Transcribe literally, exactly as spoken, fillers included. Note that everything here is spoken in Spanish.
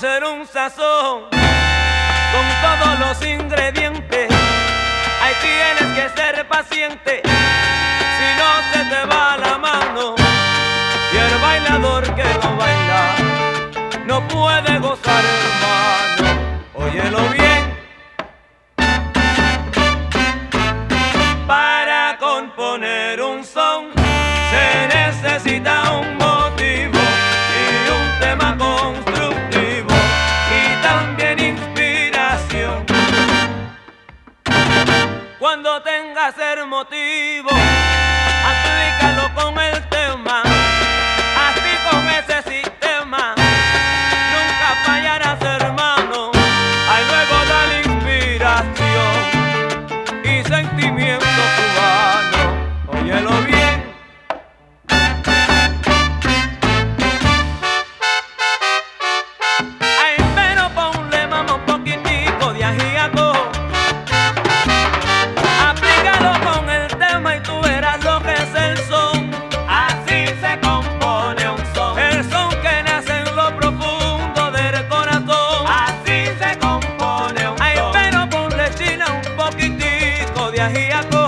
hacer un sazón con todos los ingredientes. Ahí tienes que ser paciente, si no se te va la mano. Y el bailador que no baila no puede gozar, hermano. Óyelo bien. Para componer un son se necesita un motivo y un tema constructivo y también inspiración. Cuando tengas el motivo, aplícalo con el tema, así con ese sistema nunca fallarás, hermano. Ahí luego da la inspiración y sentimiento cubano. Óyelo bien. Ay, pero ponle mamá un poquitico de ajiaco. Aplícalo con el tema y tú verás lo que es el son. Así se compone un son. El son que nace en lo profundo del corazón. Así se compone un son. Ay, pero ponle china un poquitico de ajiaco.